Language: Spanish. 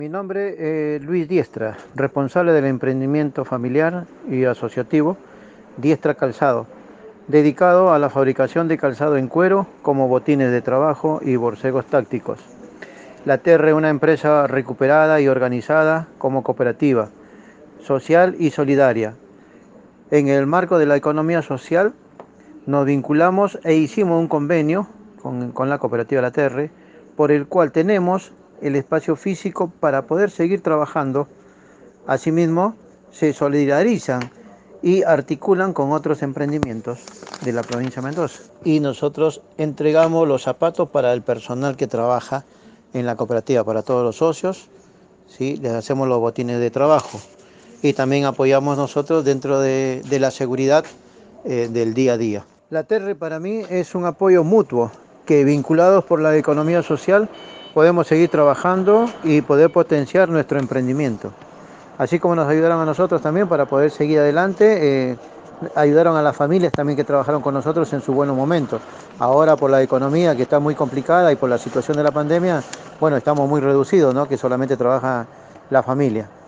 Mi nombre es Luis Diestra, responsable del emprendimiento familiar y asociativo Diestra Calzado, dedicado a la fabricación de calzado en cuero como botines de trabajo y borcegos tácticos. La TR es una empresa recuperada y organizada como cooperativa, social y solidaria. En el marco de la economía social nos vinculamos e hicimos un convenio con la cooperativa La Terre, por el cual tenemos el espacio físico para poder seguir trabajando. Asimismo, se solidarizan y articulan con otros emprendimientos de la provincia de Mendoza. Y nosotros entregamos los zapatos para el personal que trabaja en la cooperativa, para todos los socios, ¿sí? Les hacemos los botines de trabajo. Y también apoyamos nosotros dentro de la seguridad del día a día. La TERRE para mí es un apoyo mutuo, que vinculados por la economía social podemos seguir trabajando y poder potenciar nuestro emprendimiento. Así como nos ayudaron a nosotros también para poder seguir adelante, ayudaron a las familias también que trabajaron con nosotros en su buenos momentos. Ahora por la economía que está muy complicada y por la situación de la pandemia, bueno, estamos muy reducidos, ¿no? Que solamente trabaja la familia.